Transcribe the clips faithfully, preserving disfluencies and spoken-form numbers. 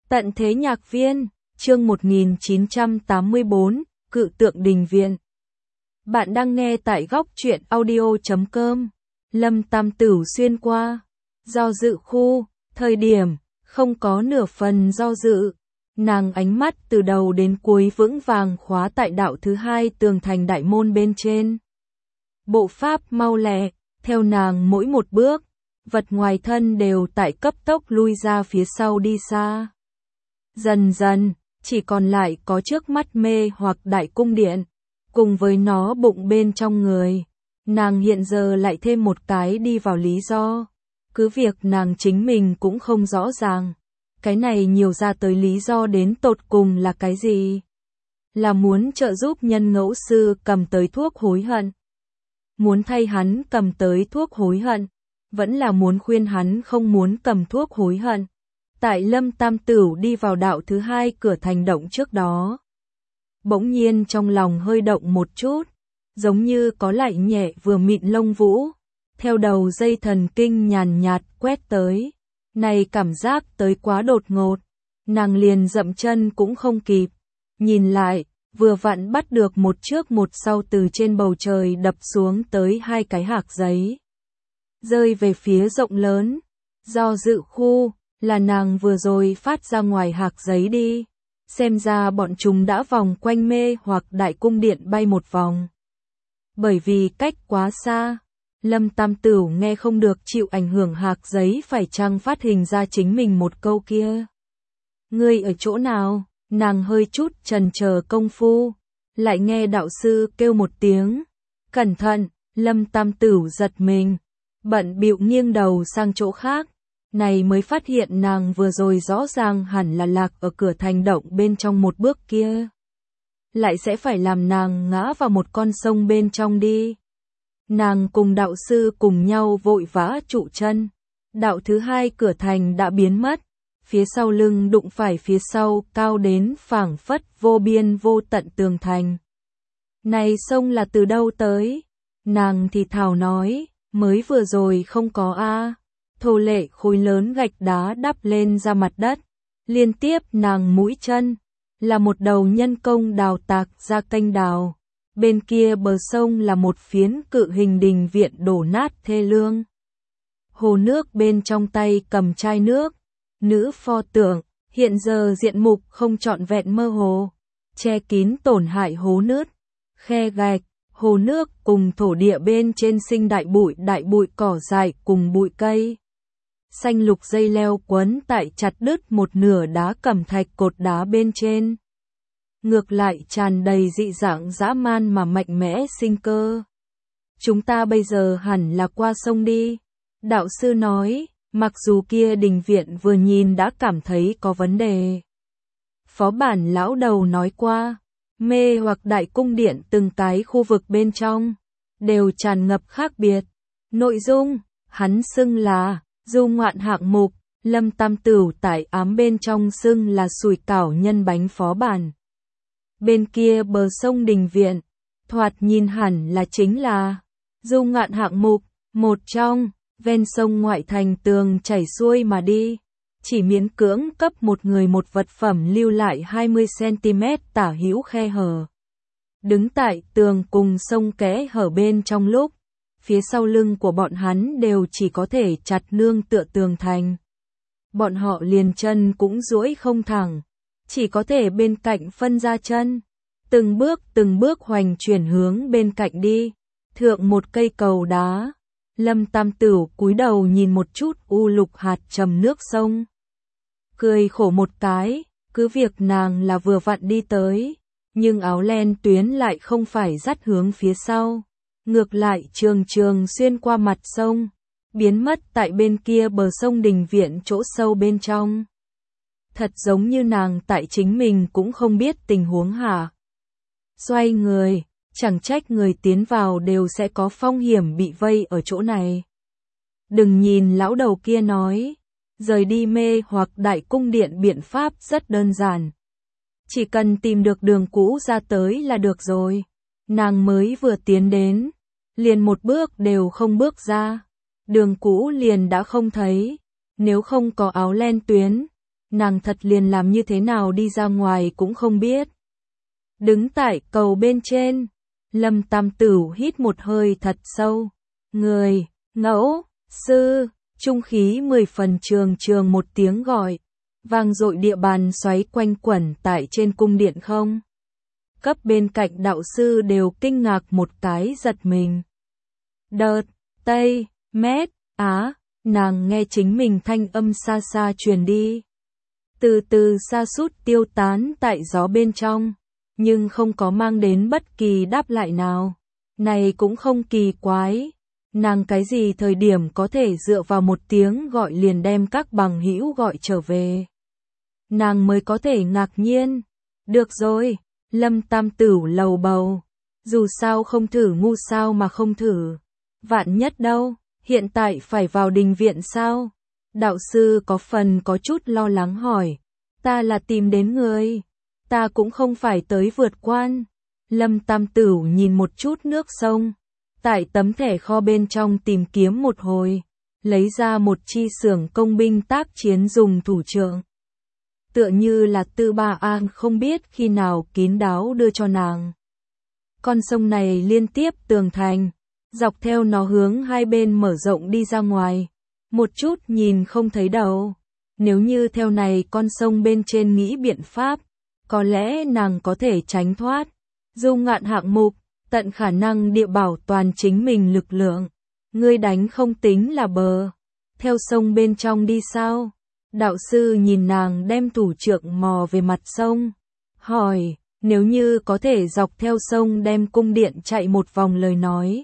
Tận thế nhạc viên, chương một nghìn chín trăm tám mươi tư, Cự tượng đình viện. Bạn đang nghe tại góc truyện audio chấm com. Lâm Tam Tửu xuyên qua. Do dự khu, thời điểm, không có nửa phần do dự. Nàng ánh mắt từ đầu đến cuối vững vàng khóa tại đạo thứ hai tường thành đại môn bên trên. Bộ pháp mau lẹ, theo nàng mỗi một bước, vật ngoài thân đều tại cấp tốc lui ra phía sau đi xa. Dần dần, chỉ còn lại có trước mắt mê hoặc đại cung điện, cùng với nó bụng bên trong người. Nàng hiện giờ lại thêm một cái đi vào lý do. Cứ việc nàng chính mình cũng không rõ ràng. Cái này nhiều ra tới lý do đến tột cùng là cái gì? Là muốn trợ giúp nhân ngẫu sư cầm tới thuốc hối hận. Muốn thay hắn cầm tới thuốc hối hận. Vẫn là muốn khuyên hắn không muốn cầm thuốc hối hận. Tại Lâm Tam Tửu đi vào đạo thứ hai cửa thành động trước đó. Bỗng nhiên trong lòng hơi động một chút. Giống như có lại nhẹ vừa mịn lông vũ. Theo đầu dây thần kinh nhàn nhạt quét tới. Này cảm giác tới quá đột ngột. Nàng liền dậm chân cũng không kịp. Nhìn lại, vừa vặn bắt được một trước một sau từ trên bầu trời đập xuống tới hai cái hạc giấy. Rơi về phía rộng lớn. Do dự khu, là nàng vừa rồi phát ra ngoài hạc giấy đi. Xem ra bọn chúng đã vòng quanh mê hoặc đại cung điện bay một vòng. Bởi vì cách quá xa, Lâm Tam Tửu nghe không được chịu ảnh hưởng hạc giấy phải chăng phát hình ra chính mình một câu kia. Ngươi ở chỗ nào? Nàng hơi chút chần chờ công phu, lại nghe đạo sư kêu một tiếng. Cẩn thận, Lâm Tam Tửu giật mình, bận bịu nghiêng đầu sang chỗ khác. Này mới phát hiện nàng vừa rồi rõ ràng hẳn là lạc ở cửa thành động bên trong một bước kia. Lại sẽ phải làm nàng ngã vào một con sông bên trong đi. Nàng cùng đạo sư cùng nhau vội vã trụ chân. Đạo thứ hai cửa thành đã biến mất. Phía sau lưng đụng phải phía sau cao đến phảng phất vô biên vô tận tường thành. Này sông là từ đâu tới? Nàng thì thào nói, mới vừa rồi không có a. Thô lệ khối lớn gạch đá đắp lên ra mặt đất. Liên tiếp nàng mũi chân, là một đầu nhân công đào tạc ra kênh đào. Bên kia bờ sông là một phiến cự hình đình viện đổ nát thê lương. Hồ nước bên trong tay cầm chai nước. Nữ pho tượng, hiện giờ diện mục không trọn vẹn mơ hồ. Che kín tổn hại hố nứt, khe gạch, hồ nước cùng thổ địa bên trên sinh đại bụi đại bụi cỏ dại cùng bụi cây. Xanh lục dây leo quấn tại chặt đứt một nửa đá cẩm thạch cột đá bên trên. Ngược lại tràn đầy dị dạng dã man mà mạnh mẽ sinh cơ. Chúng ta bây giờ hẳn là qua sông đi. Đạo sư nói, mặc dù kia đình viện vừa nhìn đã cảm thấy có vấn đề. Phó bản lão đầu nói qua, mê hoặc đại cung điện từng cái khu vực bên trong, đều tràn ngập khác biệt. Nội dung, hắn xưng là du ngoạn hạng mục, Lâm Tam Tửu tại ám bên trong xưng là sủi cảo nhân bánh phó bản. Bên kia bờ sông đình viện, thoạt nhìn hẳn là chính là du ngoạn hạng mục, một trong, ven sông ngoại thành tường chảy xuôi mà đi. Chỉ miễn cưỡng cấp một người một vật phẩm lưu lại hai mươi xăng-ti-mét tả hữu khe hở. Đứng tại tường cùng sông kẽ hở bên trong lúc, phía sau lưng của bọn hắn đều chỉ có thể chặt nương tựa tường thành. Bọn họ liền chân cũng duỗi không thẳng, chỉ có thể bên cạnh phân ra chân, từng bước từng bước hoành chuyển hướng bên cạnh đi, thượng một cây cầu đá. Lâm Tam Tửu cúi đầu nhìn một chút u lục hạt trầm nước sông. Cười khổ một cái, cứ việc nàng là vừa vặn đi tới, nhưng áo len tuyến lại không phải dắt hướng phía sau. Ngược lại trường trường xuyên qua mặt sông, biến mất tại bên kia bờ sông đình viện chỗ sâu bên trong. Thật giống như nàng tại chính mình cũng không biết tình huống hả. Xoay người, chẳng trách người tiến vào đều sẽ có phong hiểm bị vây ở chỗ này. Đừng nhìn lão đầu kia nói, rời đi mê hoặc đại cung điện biện pháp rất đơn giản. Chỉ cần tìm được đường cũ ra tới là được rồi. Nàng mới vừa tiến đến, liền một bước đều không bước ra. Đường cũ liền đã không thấy, nếu không có áo len tuyến, nàng thật liền làm như thế nào đi ra ngoài cũng không biết. Đứng tại cầu bên trên, Lâm Tam Tửu hít một hơi thật sâu. Người, ngẫu, sư, trung khí mười phần trường trường một tiếng gọi. Vang dội địa bàn xoáy quanh quẩn tại trên cung điện không. Cấp bên cạnh đạo sư đều kinh ngạc một cái giật mình. Đợt, Tây, Mét, Á, nàng nghe chính mình thanh âm xa xa truyền đi. Từ từ sa sút tiêu tán tại gió bên trong, nhưng không có mang đến bất kỳ đáp lại nào. Này cũng không kỳ quái, nàng cái gì thời điểm có thể dựa vào một tiếng gọi liền đem các bằng hữu gọi trở về. Nàng mới có thể ngạc nhiên. Được rồi, Lâm Tam Tửu lầu bầu. Dù sao không thử ngu sao mà không thử. Vạn nhất đâu, hiện tại phải vào đình viện sao? Đạo sư có phần có chút lo lắng hỏi. Ta là tìm đến người. Ta cũng không phải tới vượt quan. Lâm Tam Tửu nhìn một chút nước sông. Tại tấm thẻ kho bên trong tìm kiếm một hồi. Lấy ra một chi xưởng công binh tác chiến dùng thủ trượng. Tựa như là Tư Ba An không biết khi nào kín đáo đưa cho nàng. Con sông này liên tiếp tường thành, dọc theo nó hướng hai bên mở rộng đi ra ngoài. Một chút nhìn không thấy đầu. Nếu như theo này con sông bên trên nghĩ biện pháp, có lẽ nàng có thể tránh thoát. Du Ngạn hạng mục, tận khả năng địa bảo toàn chính mình lực lượng. Ngươi đánh không tính là bờ. Theo sông bên trong đi sao? Đạo sư nhìn nàng đem thủ trượng mò về mặt sông. Hỏi, nếu như có thể dọc theo sông đem cung điện chạy một vòng lời nói.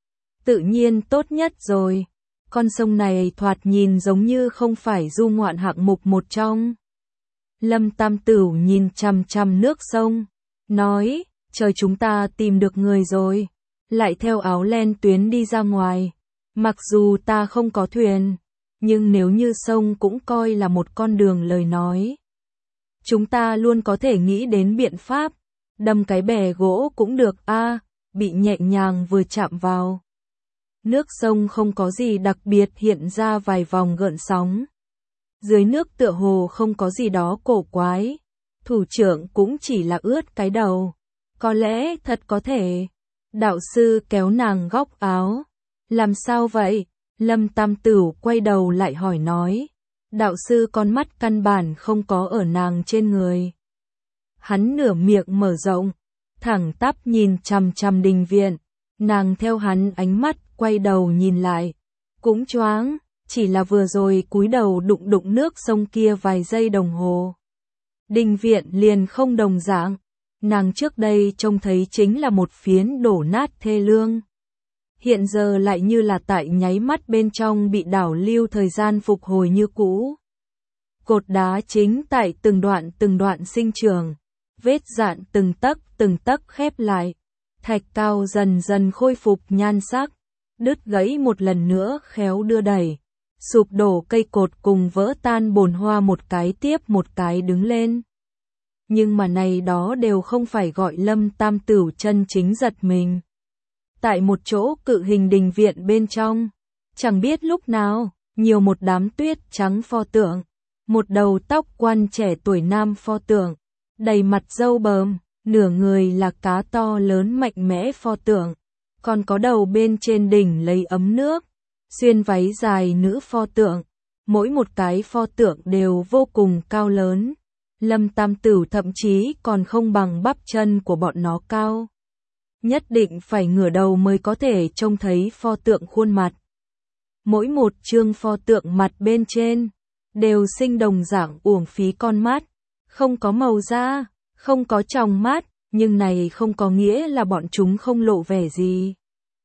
Tự nhiên tốt nhất rồi. Con sông này thoạt nhìn giống như không phải du ngoạn hạng mục một trong. Lâm Tam Tửu nhìn chằm chằm nước sông. Nói, trời chúng ta tìm được người rồi. Lại theo áo len tuyến đi ra ngoài. Mặc dù ta không có thuyền. Nhưng nếu như sông cũng coi là một con đường lời nói. Chúng ta luôn có thể nghĩ đến biện pháp. Đâm cái bè gỗ cũng được a, bị nhẹ nhàng vừa chạm vào. Nước sông không có gì đặc biệt hiện ra vài vòng gợn sóng. Dưới nước tựa hồ không có gì đó cổ quái. Thủ trưởng cũng chỉ là ướt cái đầu. Có lẽ thật có thể. Đạo sư kéo nàng góc áo. Làm sao vậy? Lâm Tam Tửu quay đầu lại hỏi nói. Đạo sư con mắt căn bản không có ở nàng trên người. Hắn nửa miệng mở rộng, thẳng tắp nhìn chằm chằm đình viện. Nàng theo hắn ánh mắt quay đầu nhìn lại. Cũng choáng, chỉ là vừa rồi cúi đầu đụng đụng nước sông kia vài giây đồng hồ. Đình viện liền không đồng dạng. Nàng trước đây trông thấy chính là một phiến đổ nát thê lương. Hiện giờ lại như là tại nháy mắt bên trong bị đảo lưu thời gian phục hồi như cũ. Cột đá chính tại từng đoạn từng đoạn sinh trưởng, vết dạn từng tấc từng tấc khép lại, thạch cao dần dần khôi phục nhan sắc, đứt gãy một lần nữa khéo đưa đẩy, sụp đổ cây cột cùng vỡ tan bồn hoa một cái tiếp một cái đứng lên. Nhưng mà này đó đều không phải gọi Lâm Tam Tửu chân chính giật mình. Tại một chỗ cự hình đình viện bên trong, chẳng biết lúc nào, nhiều một đám tuyết trắng pho tượng, một đầu tóc quan trẻ tuổi nam pho tượng, đầy mặt râu bờm, nửa người là cá to lớn mạnh mẽ pho tượng, còn có đầu bên trên đỉnh lấy ấm nước, xuyên váy dài nữ pho tượng, mỗi một cái pho tượng đều vô cùng cao lớn. Lâm Tam Tửu thậm chí còn không bằng bắp chân của bọn nó cao. Nhất định phải ngửa đầu mới có thể trông thấy pho tượng khuôn mặt. Mỗi một chương pho tượng mặt bên trên, đều sinh đồng dạng uổng phí con mắt, không có màu da, không có tròng mắt, nhưng này không có nghĩa là bọn chúng không lộ vẻ gì.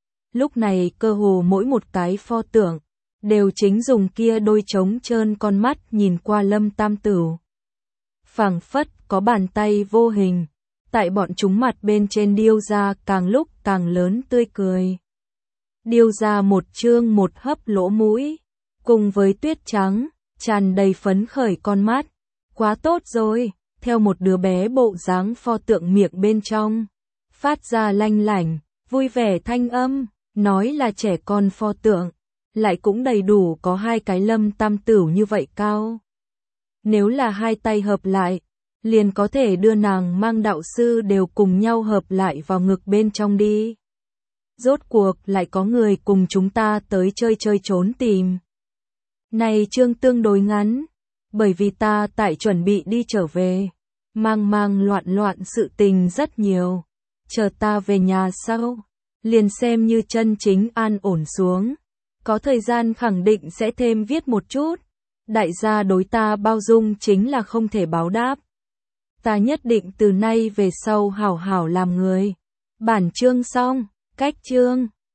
Lúc này cơ hồ mỗi một cái pho tượng, đều chính dùng kia đôi trống trơn con mắt nhìn qua Lâm Tam Tửu. Phảng phất có bàn tay vô hình. Tại bọn chúng mặt bên trên điêu ra càng lúc càng lớn tươi cười. Điêu ra một chương một hấp lỗ mũi, cùng với tuyết trắng, tràn đầy phấn khởi con mắt. Quá tốt rồi, theo một đứa bé bộ dáng pho tượng miệng bên trong. Phát ra lanh lảnh, vui vẻ thanh âm, nói là trẻ con pho tượng, lại cũng đầy đủ có hai cái Lâm Tam Tửu như vậy cao. Nếu là hai tay hợp lại, liền có thể đưa nàng mang đạo sư đều cùng nhau hợp lại vào ngực bên trong đi. Rốt cuộc lại có người cùng chúng ta tới chơi chơi trốn tìm. Này chương tương đối ngắn, bởi vì ta tại chuẩn bị đi trở về, mang mang loạn loạn sự tình rất nhiều. Chờ ta về nhà sau, liền xem như chân chính an ổn xuống. Có thời gian khẳng định sẽ thêm viết một chút. Đại gia đối ta bao dung chính là không thể báo đáp. Ta nhất định từ nay về sau hảo hảo làm người. Bản chương xong, cách chương.